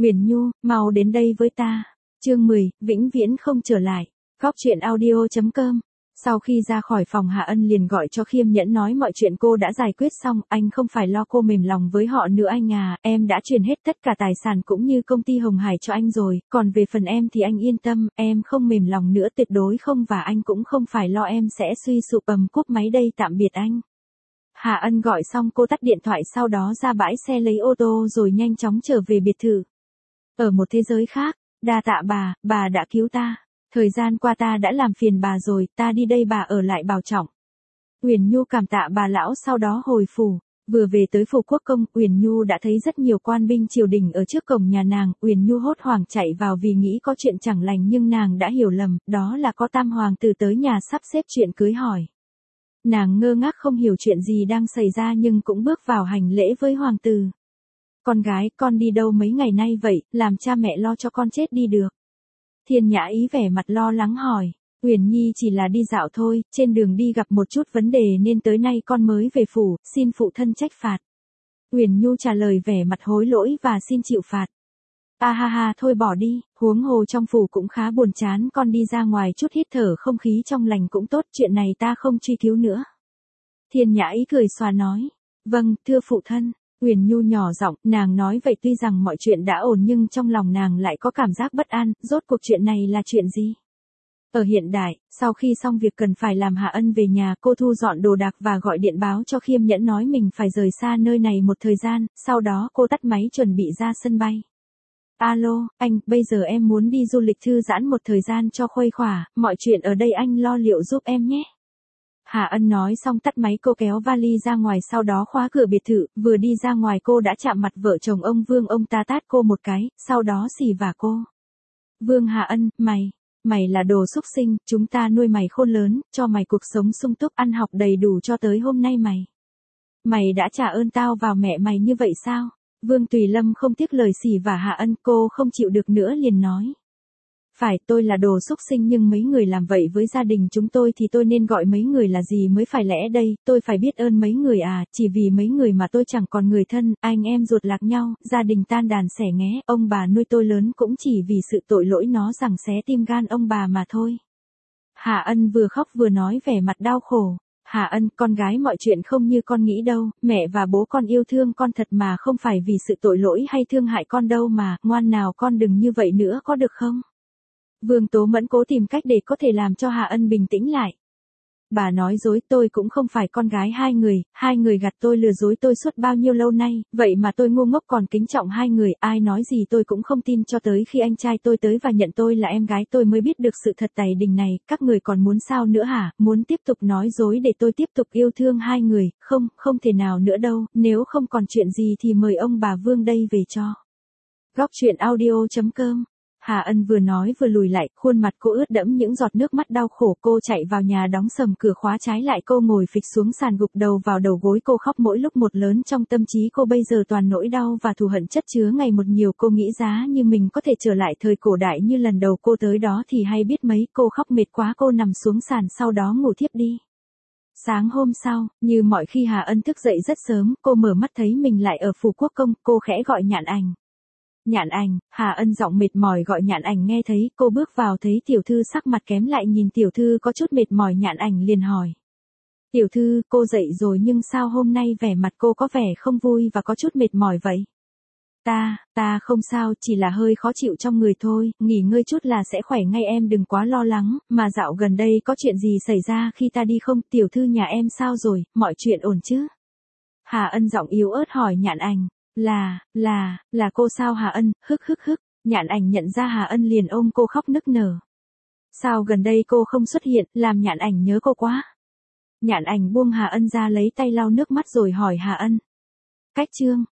Uyển Nhu, mau đến đây với ta. Chương 10, vĩnh viễn không trở lại. Góc truyện audio.com. Sau khi ra khỏi phòng Hạ Ân liền gọi cho Khiêm Nhẫn nói mọi chuyện cô đã giải quyết xong, anh không phải lo cô mềm lòng với họ nữa anh à, em đã chuyển hết tất cả tài sản cũng như công ty Hồng Hải cho anh rồi, còn về phần em thì anh yên tâm, em không mềm lòng nữa tuyệt đối không và anh cũng không phải lo em sẽ suy sụp. Cúp máy đây, tạm biệt anh. Hạ Ân gọi xong cô tắt điện thoại, sau đó ra bãi xe lấy ô tô rồi nhanh chóng trở về biệt thự. Ở một thế giới khác, đa tạ bà đã cứu ta. Thời gian qua ta đã làm phiền bà rồi, ta đi đây bà ở lại bảo trọng. Uyển Nhu cảm tạ bà lão sau đó hồi phủ. Vừa về tới phủ quốc công, Uyển Nhu đã thấy rất nhiều quan binh triều đình ở trước cổng nhà nàng. Uyển Nhu hốt hoảng chạy vào vì nghĩ có chuyện chẳng lành nhưng nàng đã hiểu lầm, đó là có tam hoàng tử tới nhà sắp xếp chuyện cưới hỏi. Nàng ngơ ngác không hiểu chuyện gì đang xảy ra nhưng cũng bước vào hành lễ với hoàng tử. Con gái, con đi đâu mấy ngày nay vậy, làm cha mẹ lo cho con chết đi được. Thiên Nhã Ý vẻ mặt lo lắng hỏi. Uyển Nhi chỉ là đi dạo thôi, trên đường đi gặp một chút vấn đề nên tới nay con mới về phủ, xin phụ thân trách phạt. Uyển Nhu trả lời vẻ mặt hối lỗi và xin chịu phạt. Ha, thôi bỏ đi, huống hồ trong phủ cũng khá buồn chán, con đi ra ngoài chút hít thở không khí trong lành cũng tốt, chuyện này ta không truy cứu nữa. Thiên Nhã Ý cười xòa nói. Vâng, thưa phụ thân. Uyển Nhu nhỏ giọng, nàng nói vậy tuy rằng mọi chuyện đã ổn nhưng trong lòng nàng lại có cảm giác bất an, rốt cuộc chuyện này là chuyện gì? Ở hiện đại, sau khi xong việc cần phải làm, Hạ Ân về nhà, cô thu dọn đồ đạc và gọi điện báo cho Khiêm Nhẫn nói mình phải rời xa nơi này một thời gian, sau đó cô tắt máy chuẩn bị ra sân bay. Alo, anh, bây giờ em muốn đi du lịch thư giãn một thời gian cho khuây khỏa, mọi chuyện ở đây anh lo liệu giúp em nhé. Hạ Ân nói xong tắt máy, cô kéo vali ra ngoài sau đó khóa cửa biệt thự, vừa đi ra ngoài cô đã chạm mặt vợ chồng ông Vương, ông ta tát cô một cái, sau đó xì vả cô. Vương Hạ Ân, mày là đồ xúc sinh, chúng ta nuôi mày khôn lớn, cho mày cuộc sống sung túc ăn học đầy đủ cho tới hôm nay Mày đã trả ơn tao vào mẹ mày như vậy sao? Vương Tùy Lâm không tiếc lời xì vả Hạ Ân, cô không chịu được nữa liền nói. Phải, tôi là đồ xúc sinh nhưng mấy người làm vậy với gia đình chúng tôi thì tôi nên gọi mấy người là gì mới phải lẽ đây, tôi phải biết ơn mấy người à, chỉ vì mấy người mà tôi chẳng còn người thân, anh em ruột lạc nhau, gia đình tan đàn xẻ nghé, ông bà nuôi tôi lớn cũng chỉ vì sự tội lỗi nó rằng xé tim gan ông bà mà thôi. Hạ Ân vừa khóc vừa nói vẻ mặt đau khổ. Hạ Ân, con gái mọi chuyện không như con nghĩ đâu, mẹ và bố con yêu thương con thật mà không phải vì sự tội lỗi hay thương hại con đâu mà, ngoan nào con đừng như vậy nữa có được không? Vương Tố Mẫn cố tìm cách để có thể làm cho Hạ Ân bình tĩnh lại. Bà nói dối, tôi cũng không phải con gái hai người gạt tôi lừa dối tôi suốt bao nhiêu lâu nay, vậy mà tôi ngu ngốc còn kính trọng hai người, ai nói gì tôi cũng không tin cho tới khi anh trai tôi tới và nhận tôi là em gái tôi mới biết được sự thật tày đình này, các người còn muốn sao nữa hả, muốn tiếp tục nói dối để tôi tiếp tục yêu thương hai người, không thể nào nữa đâu, nếu không còn chuyện gì thì mời ông bà Vương đây về cho. Góc truyện audio.com. Hạ Ân vừa nói vừa lùi lại, khuôn mặt cô ướt đẫm những giọt nước mắt đau khổ, cô chạy vào nhà đóng sầm cửa khóa trái lại, cô ngồi phịch xuống sàn gục đầu vào đầu gối, cô khóc mỗi lúc một lớn, trong tâm trí cô bây giờ toàn nỗi đau và thù hận chất chứa ngày một nhiều, cô nghĩ giá như mình có thể trở lại thời cổ đại như lần đầu cô tới đó thì hay biết mấy, cô khóc mệt quá cô nằm xuống sàn sau đó ngủ thiếp đi. Sáng hôm sau, như mọi khi Hạ Ân thức dậy rất sớm, cô mở mắt thấy mình lại ở phủ quốc công, cô khẽ gọi Nhạn Ảnh. Nhạn Ảnh, Hạ Ân giọng mệt mỏi gọi Nhạn Ảnh nghe thấy, cô bước vào thấy tiểu thư sắc mặt kém lại nhìn tiểu thư có chút mệt mỏi, Nhạn Ảnh liền hỏi. Tiểu thư, cô dậy rồi nhưng sao hôm nay vẻ mặt cô có vẻ không vui và có chút mệt mỏi vậy? Ta không sao, chỉ là hơi khó chịu trong người thôi, nghỉ ngơi chút là sẽ khỏe ngay, em đừng quá lo lắng, mà dạo gần đây có chuyện gì xảy ra khi ta đi không, tiểu thư nhà em sao rồi, mọi chuyện ổn chứ? Hạ Ân giọng yếu ớt hỏi Nhạn Ảnh. Là cô sao Hạ Ân, hức. Nhạn Ảnh nhận ra Hạ Ân liền ôm cô khóc nức nở. Sao gần đây cô không xuất hiện, làm Nhạn Ảnh nhớ cô quá. Nhạn Ảnh buông Hạ Ân ra lấy tay lau nước mắt rồi hỏi Hạ Ân. Cách chương.